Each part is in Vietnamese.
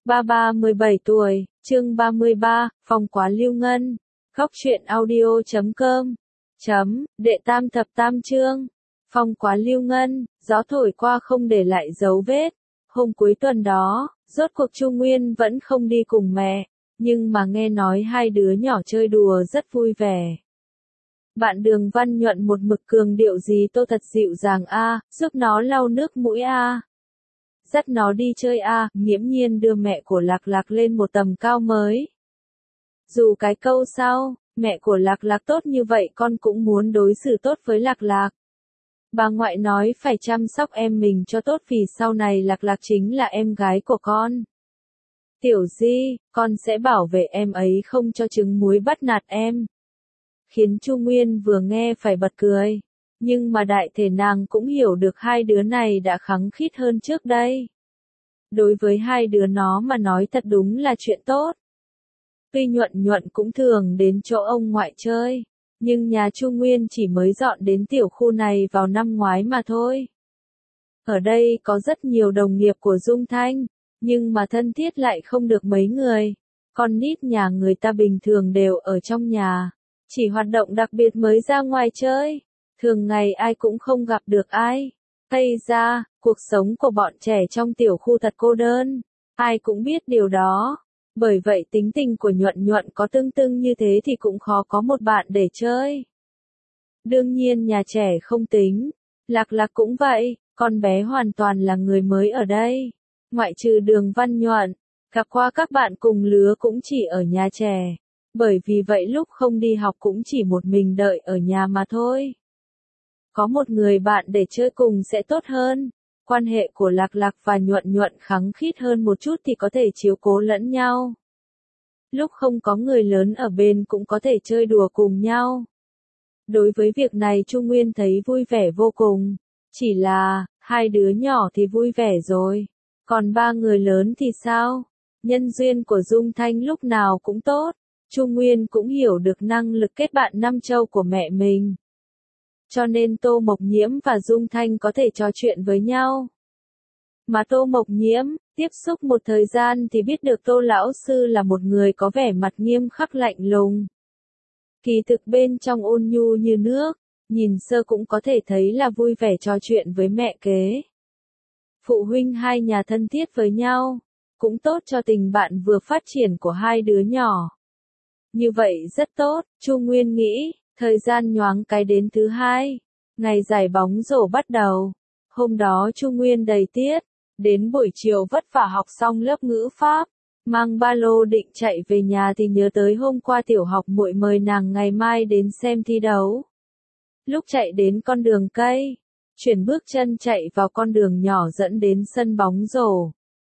Ba 17 tuổi, chương 33, phòng quá lưu ngân. Góc truyện audio.com. Đệ tam thập tam chương. Phòng quá lưu ngân, gió thổi qua không để lại dấu vết. Hôm cuối tuần đó, rốt cuộc Chu Nguyên vẫn không đi cùng mẹ, nhưng mà nghe nói hai đứa nhỏ chơi đùa rất vui vẻ. Bạn Đường Văn Nhuận một mực cường điệu gì Tô thật dịu dàng a, giúp nó lau nước mũi a, dắt nó đi chơi a, nghiễm nhiên đưa mẹ của Lạc Lạc lên một tầm cao mới. Dù cái câu sau, mẹ của Lạc Lạc tốt như vậy con cũng muốn đối xử tốt với Lạc Lạc. Bà ngoại nói phải chăm sóc em mình cho tốt vì sau này Lạc Lạc chính là em gái của con. Tiểu Di, con sẽ bảo vệ em ấy không cho trứng muối bắt nạt em. Khiến Chu Nguyên vừa nghe phải bật cười. Nhưng mà đại thể nàng cũng hiểu được hai đứa này đã khăng khít hơn trước đây. Đối với hai đứa nó mà nói thật đúng là chuyện tốt. Tuy Nhuận Nhuận cũng thường đến chỗ ông ngoại chơi, nhưng nhà Chu Nguyên chỉ mới dọn đến tiểu khu này vào năm ngoái mà thôi. Ở đây có rất nhiều đồng nghiệp của Dung Thanh, nhưng mà thân thiết lại không được mấy người. Con nít nhà người ta bình thường đều ở trong nhà, chỉ hoạt động đặc biệt mới ra ngoài chơi. Thường ngày ai cũng không gặp được ai. Hay ra, cuộc sống của bọn trẻ trong tiểu khu thật cô đơn. Ai cũng biết điều đó. Bởi vậy tính tình của Nhuận Nhuận có tương tự như thế thì cũng khó có một bạn để chơi. Đương nhiên nhà trẻ không tính. Lạc Lạc cũng vậy, con bé hoàn toàn là người mới ở đây. Ngoại trừ Đường Văn Nhuận, gặp qua các bạn cùng lứa cũng chỉ ở nhà trẻ. Bởi vì vậy lúc không đi học cũng chỉ một mình đợi ở nhà mà thôi. Có một người bạn để chơi cùng sẽ tốt hơn. Quan hệ của Lạc Lạc và Nhuận Nhuận khăng khít hơn một chút thì có thể chiếu cố lẫn nhau. Lúc không có người lớn ở bên cũng có thể chơi đùa cùng nhau. Đối với việc này Chu Nguyên thấy vui vẻ vô cùng. Chỉ là, hai đứa nhỏ thì vui vẻ rồi. Còn ba người lớn thì sao? Nhân duyên của Dung Thanh lúc nào cũng tốt. Chu Nguyên cũng hiểu được năng lực kết bạn năm châu của mẹ mình. Cho nên Tô Mộc Nhiễm và Dung Thanh có thể trò chuyện với nhau. Mà Tô Mộc Nhiễm, tiếp xúc một thời gian thì biết được Tô Lão Sư là một người có vẻ mặt nghiêm khắc lạnh lùng. Kỳ thực bên trong ôn nhu như nước, nhìn sơ cũng có thể thấy là vui vẻ trò chuyện với mẹ kế. Phụ huynh hai nhà thân thiết với nhau, cũng tốt cho tình bạn vừa phát triển của hai đứa nhỏ. Như vậy rất tốt, Chu Nguyên nghĩ. Thời gian nhoáng cái đến thứ hai, ngày giải bóng rổ bắt đầu. Hôm đó Chu Nguyên đầy tiết, đến buổi chiều vất vả học xong lớp ngữ pháp, mang ba lô định chạy về nhà thì nhớ tới hôm qua tiểu học muội mời nàng ngày mai đến xem thi đấu. Lúc chạy đến con đường cây, chuyển bước chân chạy vào con đường nhỏ dẫn đến sân bóng rổ.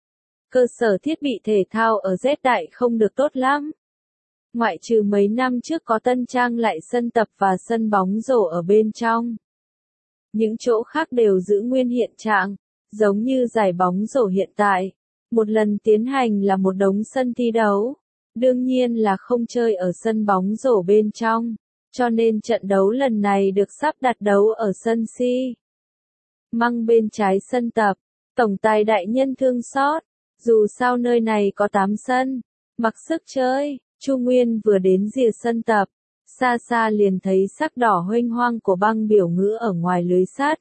Cơ sở thiết bị thể thao ở Z Đại không được tốt lắm. Ngoại trừ mấy năm trước có tân trang lại sân tập và sân bóng rổ ở bên trong. Những chỗ khác đều giữ nguyên hiện trạng, giống như giải bóng rổ hiện tại. Một lần tiến hành là một đống sân thi đấu. Đương nhiên là không chơi ở sân bóng rổ bên trong, cho nên trận đấu lần này được sắp đặt đấu ở sân Si Măng bên trái sân tập. Tổng tài đại nhân thương xót, dù sao nơi này có 8 sân, mặc sức chơi. Chu Nguyên vừa đến rìa sân tập, xa xa liền thấy sắc đỏ huênh hoang của băng biểu ngữ ở ngoài lưới sắt.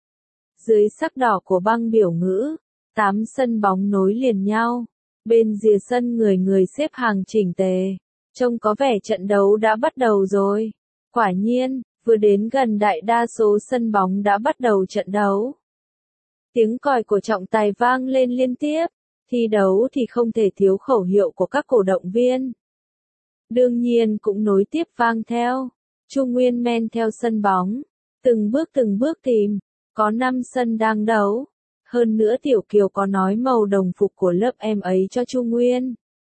Dưới sắc đỏ của băng biểu ngữ, 8 sân bóng nối liền nhau, bên rìa sân người người xếp hàng chỉnh tề, trông có vẻ trận đấu đã bắt đầu rồi. Quả nhiên, vừa đến gần đại đa số sân bóng đã bắt đầu trận đấu. Tiếng còi của trọng tài vang lên liên tiếp, thi đấu thì không thể thiếu khẩu hiệu của các cổ động viên. Đương nhiên cũng nối tiếp vang theo. Chu Nguyên men theo sân bóng, từng bước tìm, có 5 sân đang đấu. Hơn nữa Tiểu Kiều có nói màu đồng phục của lớp em ấy cho Chu Nguyên.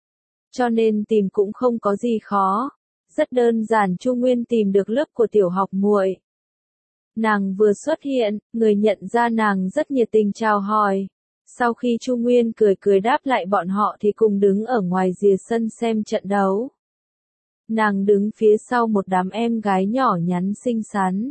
Cho nên tìm cũng không có gì khó. Rất đơn giản Chu Nguyên tìm được lớp của tiểu học muội. Nàng vừa xuất hiện, người nhận ra nàng rất nhiệt tình chào hỏi. Sau khi Chu Nguyên cười đáp lại bọn họ thì cùng đứng ở ngoài rìa sân xem trận đấu. Nàng đứng phía sau một đám em gái nhỏ nhắn xinh xắn.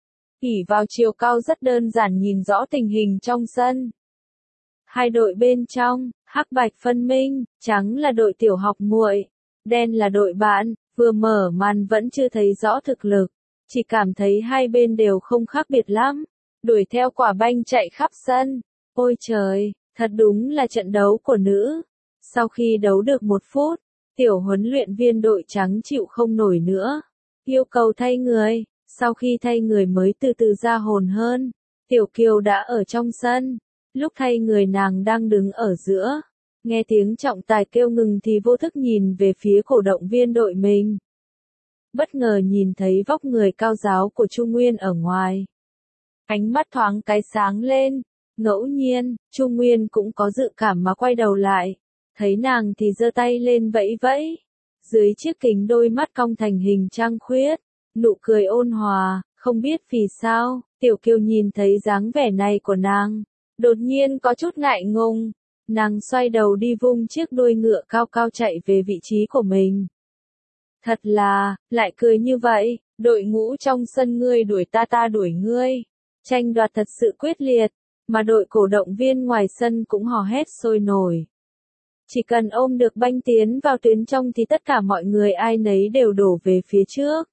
ỷ vào chiều cao rất đơn giản nhìn rõ tình hình trong sân. Hai đội bên trong, Hắc bạch phân minh, trắng là đội tiểu học muội, đen là đội bạn, vừa mở màn vẫn chưa thấy rõ thực lực, chỉ cảm thấy hai bên đều không khác biệt lắm, đuổi theo quả banh chạy khắp sân. Ôi trời, thật đúng là trận đấu của nữ. Sau khi đấu được 1 phút, tiểu huấn luyện viên đội trắng chịu không nổi nữa, yêu cầu thay người, sau khi thay người mới từ từ ra hồn hơn. Tiểu Kiều đã ở trong sân, lúc thay người nàng đang đứng ở giữa, nghe tiếng trọng tài kêu ngừng thì vô thức nhìn về phía cổ động viên đội mình. Bất ngờ nhìn thấy vóc người cao ráo của Chu Nguyên ở ngoài. Ánh mắt thoáng cái sáng lên, ngẫu nhiên, Chu Nguyên cũng có dự cảm mà quay đầu lại, thấy nàng thì giơ tay lên vẫy vẫy. Dưới chiếc kính đôi mắt cong thành hình trăng khuyết, nụ cười ôn hòa, không biết vì sao, Tiểu Kiều nhìn thấy dáng vẻ này của nàng, đột nhiên có chút ngại ngùng, nàng xoay đầu đi vung chiếc đuôi ngựa cao cao chạy về vị trí của mình. Thật là, lại cười như vậy, đội ngũ trong sân ngươi đuổi ta ta đuổi ngươi, tranh đoạt thật sự quyết liệt, mà đội cổ động viên ngoài sân cũng hò hét sôi nổi. Chỉ cần ôm được banh tiến vào tuyến trong thì tất cả mọi người ai nấy đều đổ về phía trước.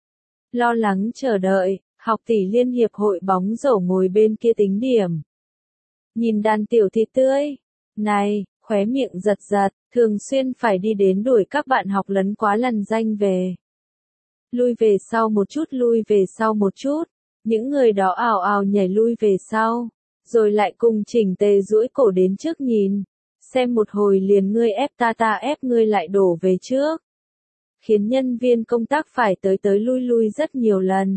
Lo lắng chờ đợi, học tỷ liên hiệp hội bóng rổ ngồi bên kia tính điểm. Nhìn đàn tiểu thịt tươi, này, khóe miệng giật giật, thường xuyên phải đi đến đuổi các bạn học lấn quá lằn danh về. Lui về sau một chút, lui về sau một chút, những người đó ào ào nhảy lui về sau, rồi lại cùng chỉnh tề duỗi cổ đến trước nhìn, xem một hồi liền ngươi ép ta ta ép ngươi lại đổ về trước. Khiến nhân viên công tác phải tới tới lui lui rất nhiều lần.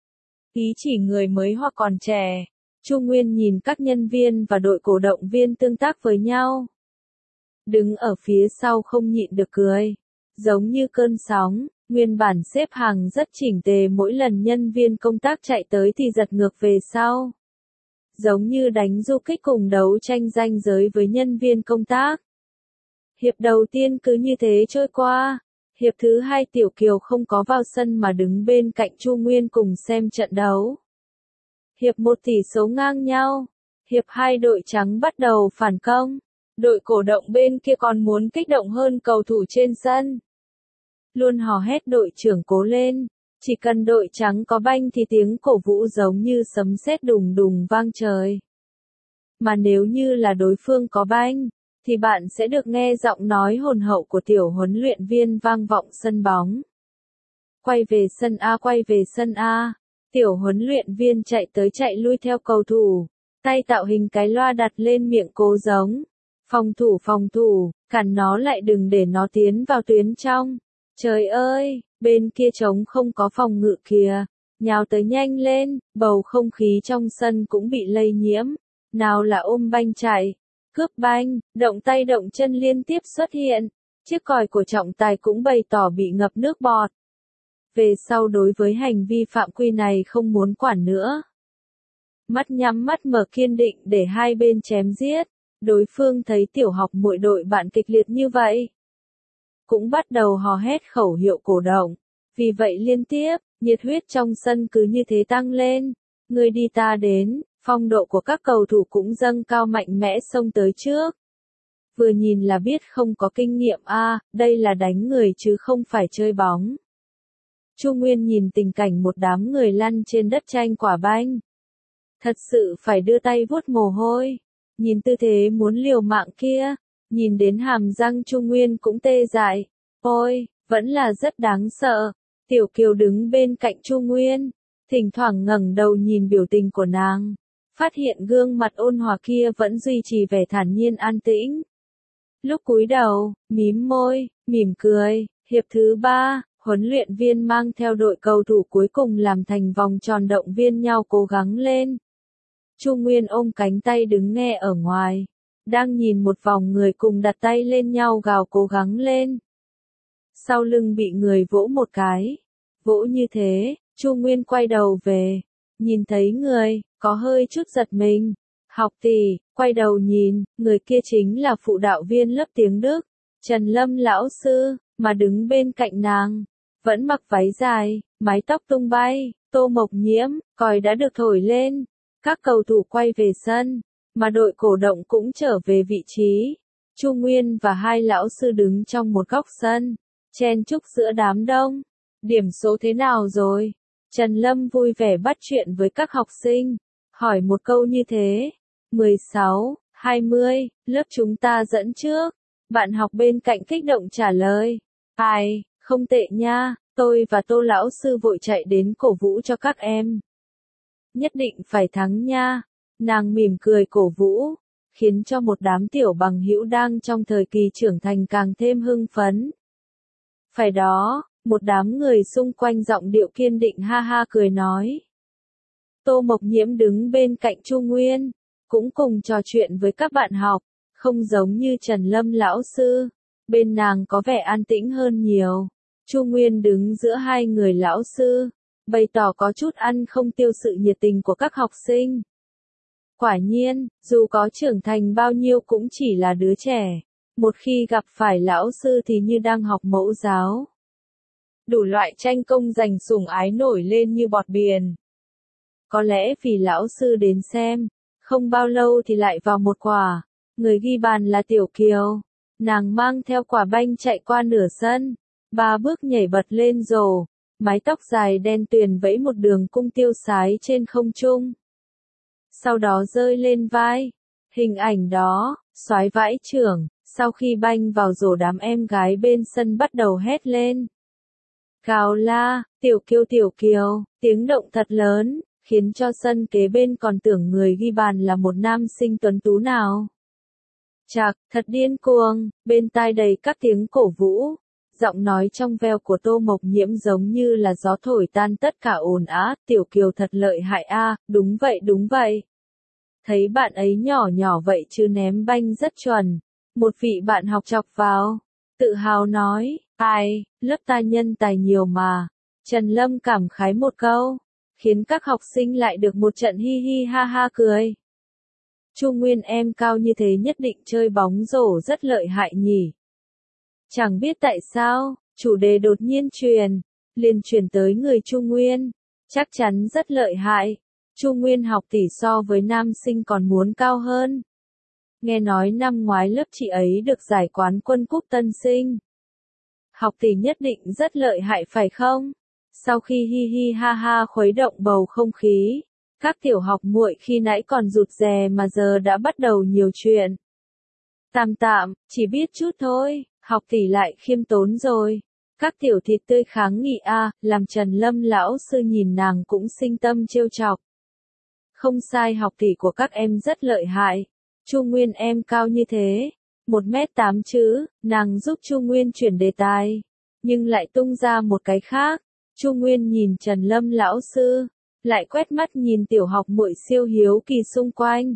Ý chỉ người mới hoặc còn trẻ, Chu Nguyên nhìn các nhân viên và đội cổ động viên tương tác với nhau. Đứng ở phía sau không nhịn được cười. Giống như cơn sóng, nguyên bản xếp hàng rất chỉnh tề mỗi lần nhân viên công tác chạy tới thì giật ngược về sau. Giống như đánh du kích cùng đấu tranh ranh giới với nhân viên công tác. Hiệp đầu tiên cứ như thế trôi qua. Hiệp thứ 2 Tiểu Kiều không có vào sân mà đứng bên cạnh Chu Nguyên cùng xem trận đấu. Hiệp 1 tỷ số ngang nhau. Hiệp 2 đội trắng bắt đầu phản công. Đội cổ động bên kia còn muốn kích động hơn cầu thủ trên sân. Luôn hò hét đội trưởng cố lên. Chỉ cần đội trắng có banh thì tiếng cổ vũ giống như sấm sét đùng đùng vang trời. Mà nếu như là đối phương có banh, thì bạn sẽ được nghe giọng nói hồn hậu của tiểu huấn luyện viên vang vọng sân bóng. Quay về sân A, quay về sân A. Tiểu huấn luyện viên chạy tới chạy lui theo cầu thủ, tay tạo hình cái loa đặt lên miệng cố giống. Phòng thủ, cản nó lại đừng để nó tiến vào tuyến trong. Trời ơi, bên kia trống không có phòng ngự kìa. Nhào tới nhanh lên, bầu không khí trong sân cũng bị lây nhiễm. Nào là ôm banh chạy, cướp banh, động tay động chân liên tiếp xuất hiện. Chiếc còi của trọng tài cũng bày tỏ bị ngập nước bọt. Về sau đối với hành vi phạm quy này không muốn quản nữa. Mắt nhắm mắt mở kiên định để hai bên chém giết. Đối phương thấy tiểu học muội đội bạn kịch liệt như vậy, cũng bắt đầu hò hét khẩu hiệu cổ động. Vì vậy liên tiếp, nhiệt huyết trong sân cứ như thế tăng lên. Người đi ta đến, phong độ của các cầu thủ cũng dâng cao mạnh mẽ xông tới trước. Vừa nhìn là biết không có kinh nghiệm đây là đánh người chứ không phải chơi bóng. Chu Nguyên nhìn tình cảnh một đám người lăn trên đất tranh quả banh. Thật sự phải đưa tay vuốt mồ hôi. Nhìn tư thế muốn liều mạng kia, nhìn đến hàm răng Chu Nguyên cũng tê dại. Ôi, vẫn là rất đáng sợ. Tiểu Kiều đứng bên cạnh Chu Nguyên, thỉnh thoảng ngẩng đầu nhìn biểu tình của nàng, phát hiện gương mặt ôn hòa kia vẫn duy trì vẻ thản nhiên an tĩnh. Lúc cúi đầu, mím môi, mỉm cười, hiệp thứ 3, huấn luyện viên mang theo đội cầu thủ cuối cùng làm thành vòng tròn động viên nhau cố gắng lên. Chu Nguyên ôm cánh tay đứng nghe ở ngoài, đang nhìn một vòng người cùng đặt tay lên nhau gào cố gắng lên. Sau lưng bị người vỗ một cái, vỗ như thế, Chu Nguyên quay đầu về, nhìn thấy người, có hơi chút giật mình. Học tỷ, quay đầu nhìn, người kia chính là phụ đạo viên lớp tiếng Đức, Trần Lâm lão sư, mà đứng bên cạnh nàng, vẫn mặc váy dài, mái tóc tung bay, Tô Mộc Nhiễm, còi đã được thổi lên. Các cầu thủ quay về sân, mà đội cổ động cũng trở về vị trí. Chu Nguyên và hai lão sư đứng trong một góc sân, chen chúc giữa đám đông. Điểm số thế nào rồi? Trần Lâm vui vẻ bắt chuyện với các học sinh, hỏi một câu như thế. 16, 20, lớp chúng ta dẫn trước. Bạn học bên cạnh kích động trả lời. Ai, không tệ nha, tôi và Tô lão sư vội chạy đến cổ vũ cho các em. Nhất định phải thắng nha. Nàng mỉm cười cổ vũ, khiến cho một đám tiểu bằng hữu đang trong thời kỳ trưởng thành càng thêm hưng phấn. Phải đó, một đám người xung quanh giọng điệu kiên định ha ha cười nói. Tô Mộc Nhiễm đứng bên cạnh Chu Nguyên, cũng cùng trò chuyện với các bạn học, không giống như Trần Lâm lão sư, bên nàng có vẻ an tĩnh hơn nhiều. Chu Nguyên đứng giữa hai người lão sư, bày tỏ có chút ăn không tiêu sự nhiệt tình của các học sinh. Quả nhiên, dù có trưởng thành bao nhiêu cũng chỉ là đứa trẻ, một khi gặp phải lão sư thì như đang học mẫu giáo. Đủ loại tranh công giành sủng ái nổi lên như bọt biển. Có lẽ vì lão sư đến xem, không bao lâu thì lại vào một quả. Người ghi bàn là Tiểu Kiều. Nàng mang theo quả banh chạy qua nửa sân, 3 bước nhảy bật lên rổ, mái tóc dài đen tuyền vẫy một đường cung tiêu sái trên không trung. Sau đó rơi lên vai. Hình ảnh đó, soái vãi chưởng, sau khi banh vào rổ đám em gái bên sân bắt đầu hét lên. Gào la, Tiểu Kiều, tiếng động thật lớn, khiến cho sân kế bên còn tưởng người ghi bàn là một nam sinh tuấn tú nào. Chạc, thật điên cuồng, bên tai đầy các tiếng cổ vũ. Giọng nói trong veo của Tô Mộc Nhiễm giống như là gió thổi tan tất cả ồn ào. Tiểu Kiều thật lợi hại a, đúng vậy. Thấy bạn ấy nhỏ nhỏ vậy chứ ném banh rất chuẩn. Một vị bạn học chọc vào, tự hào nói, ai, lớp ta nhân tài nhiều mà. Trần Lâm cảm khái một câu, khiến các học sinh lại được một trận hi hi ha ha cười. Chu Nguyên em cao như thế nhất định chơi bóng rổ rất lợi hại nhỉ. Chẳng biết tại sao, chủ đề đột nhiên liền truyền tới người Chu Nguyên. Chắc chắn rất lợi hại. Chu Nguyên học tỷ so với nam sinh còn muốn cao hơn. Nghe nói năm ngoái lớp chị ấy được giải quán quân cúp tân sinh. Học tỷ nhất định rất lợi hại phải không? Sau khi hi hi ha ha khuấy động bầu không khí, các tiểu học muội khi nãy còn rụt rè mà giờ đã bắt đầu nhiều chuyện. Tạm, chỉ biết chút thôi, học tỷ lại khiêm tốn rồi. Các tiểu thịt tươi kháng nghị làm Trần Lâm lão sư nhìn nàng cũng sinh tâm trêu chọc. Không sai, học tỷ của các em rất lợi hại. Chu Nguyên em cao như thế, 1m8 chứ, nàng giúp Chu Nguyên chuyển đề tài, nhưng lại tung ra một cái khác. Chu Nguyên nhìn Trần Lâm lão sư, lại quét mắt nhìn tiểu học muội siêu hiếu kỳ xung quanh.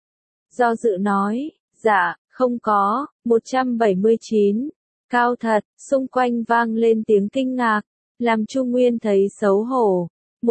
Do dự nói, dạ, không có, 179, cao thật, xung quanh vang lên tiếng kinh ngạc, làm Chu Nguyên thấy xấu hổ.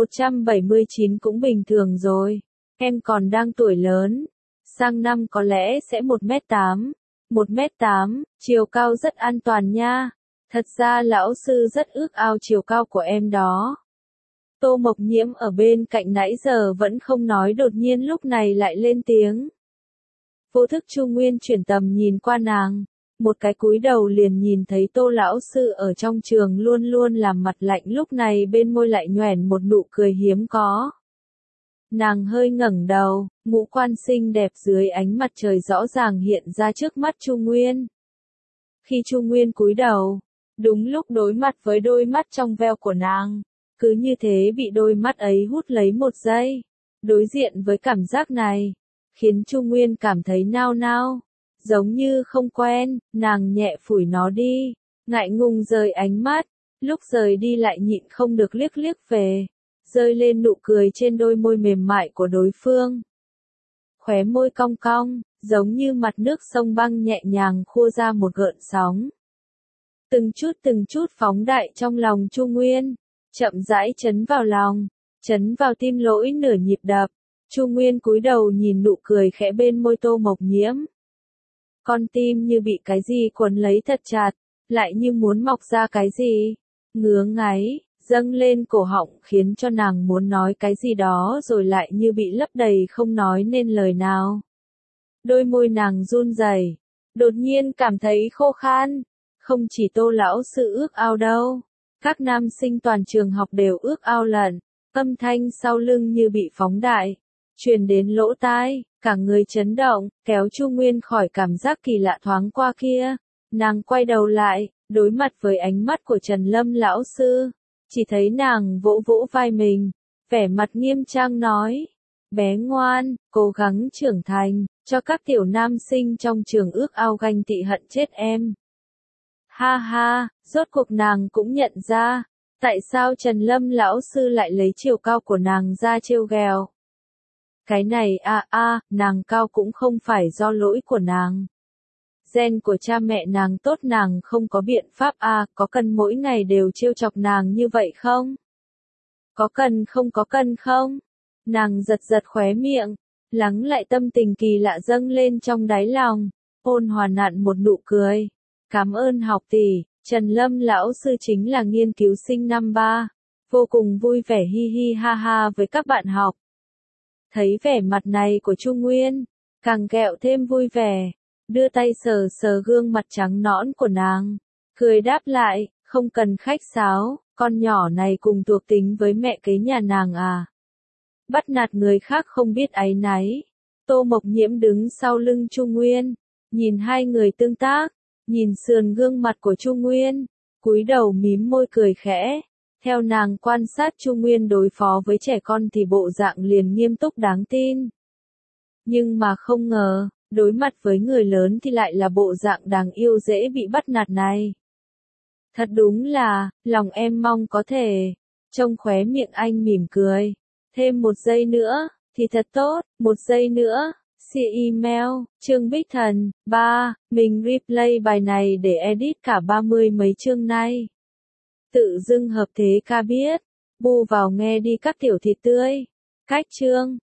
179 cũng bình thường rồi, em còn đang tuổi lớn, sang năm có lẽ sẽ 1m8. 1m8, chiều cao rất an toàn nha. Thật ra lão sư rất ước ao chiều cao của em đó. Tô Mộc Nhiễm ở bên cạnh nãy giờ vẫn không nói, đột nhiên lúc này lại lên tiếng. Vô thức Chu Nguyên chuyển tầm nhìn qua nàng, một cái cúi đầu liền nhìn thấy Tô lão sư ở trong trường luôn luôn làm mặt lạnh, lúc này bên môi lại nhoẻn một nụ cười hiếm có. Nàng hơi ngẩng đầu, ngũ quan xinh đẹp dưới ánh mặt trời rõ ràng hiện ra trước mắt Chu Nguyên. Khi Chu Nguyên cúi đầu, đúng lúc đối mặt với đôi mắt trong veo của nàng, cứ như thế bị đôi mắt ấy hút lấy một giây. Đối diện với cảm giác này, khiến Chu Nguyên cảm thấy nao nao, giống như không quen, nàng nhẹ phủi nó đi, ngại ngùng rời ánh mắt, lúc rời đi lại nhịn không được liếc về, rơi lên nụ cười trên đôi môi mềm mại của đối phương. Khóe môi cong cong, giống như mặt nước sông băng nhẹ nhàng khua ra một gợn sóng. Từng chút phóng đại trong lòng Chu Nguyên, chậm rãi chấn vào lòng, chấn vào tim lỗi nửa nhịp đập. Chu Nguyên cúi đầu nhìn nụ cười khẽ bên môi Tô Mộc Nhiễm. Con tim như bị cái gì quấn lấy thật chặt, lại như muốn mọc ra cái gì. Ngứa ngáy, dâng lên cổ họng khiến cho nàng muốn nói cái gì đó rồi lại như bị lấp đầy không nói nên lời nào. Đôi môi nàng run rẩy, đột nhiên cảm thấy khô khan. Không chỉ Tô lão sư ước ao đâu, các nam sinh toàn trường học đều ước ao lận. Âm thanh sau lưng như bị phóng đại, truyền đến lỗ tai, cả người chấn động, kéo Chu Nguyên khỏi cảm giác kỳ lạ thoáng qua kia. Nàng quay đầu lại, đối mặt với ánh mắt của Trần Lâm lão sư, chỉ thấy nàng vỗ vỗ vai mình, vẻ mặt nghiêm trang nói: bé ngoan, cố gắng trưởng thành, cho các tiểu nam sinh trong trường ước ao ganh tị hận chết em. Ha ha, rốt cuộc nàng cũng nhận ra, tại sao Trần Lâm lão sư lại lấy chiều cao của nàng ra trêu ghẹo. Cái này nàng cao cũng không phải do lỗi của nàng. Gen của cha mẹ nàng tốt, nàng không có biện pháp có cần mỗi ngày đều trêu chọc nàng như vậy không? Có cần không? Nàng giật giật khóe miệng, lắng lại tâm tình kỳ lạ dâng lên trong đáy lòng, ôn hòa nặn một nụ cười. Cảm ơn học tỷ, Trần Lâm lão sư chính là nghiên cứu sinh năm 3, vô cùng vui vẻ hi hi ha ha với các bạn học. Thấy vẻ mặt này của Chu Nguyên, càng kẹo thêm vui vẻ, đưa tay sờ sờ gương mặt trắng nõn của nàng, cười đáp lại, không cần khách sáo, con nhỏ này cùng thuộc tính với mẹ kế nhà nàng à. Bắt nạt người khác không biết áy náy. Tô Mộc Nhiễm đứng sau lưng Chu Nguyên, nhìn hai người tương tác, nhìn sườn gương mặt của Chu Nguyên, cúi đầu mím môi cười khẽ. Theo nàng quan sát Chu Nguyên đối phó với trẻ con thì bộ dạng liền nghiêm túc đáng tin. Nhưng mà không ngờ, đối mặt với người lớn thì lại là bộ dạng đáng yêu dễ bị bắt nạt này. Thật đúng là, lòng em mong có thể. Trông khóe miệng anh mỉm cười. Thêm một giây nữa, thì thật tốt, một giây nữa. See email, Trương Bích Thần, 3, mình replay bài này để edit cả 30 mấy chương này. Tự dưng hợp thế ca biết, bu vào nghe đi các tiểu thịt tươi. Cách chương.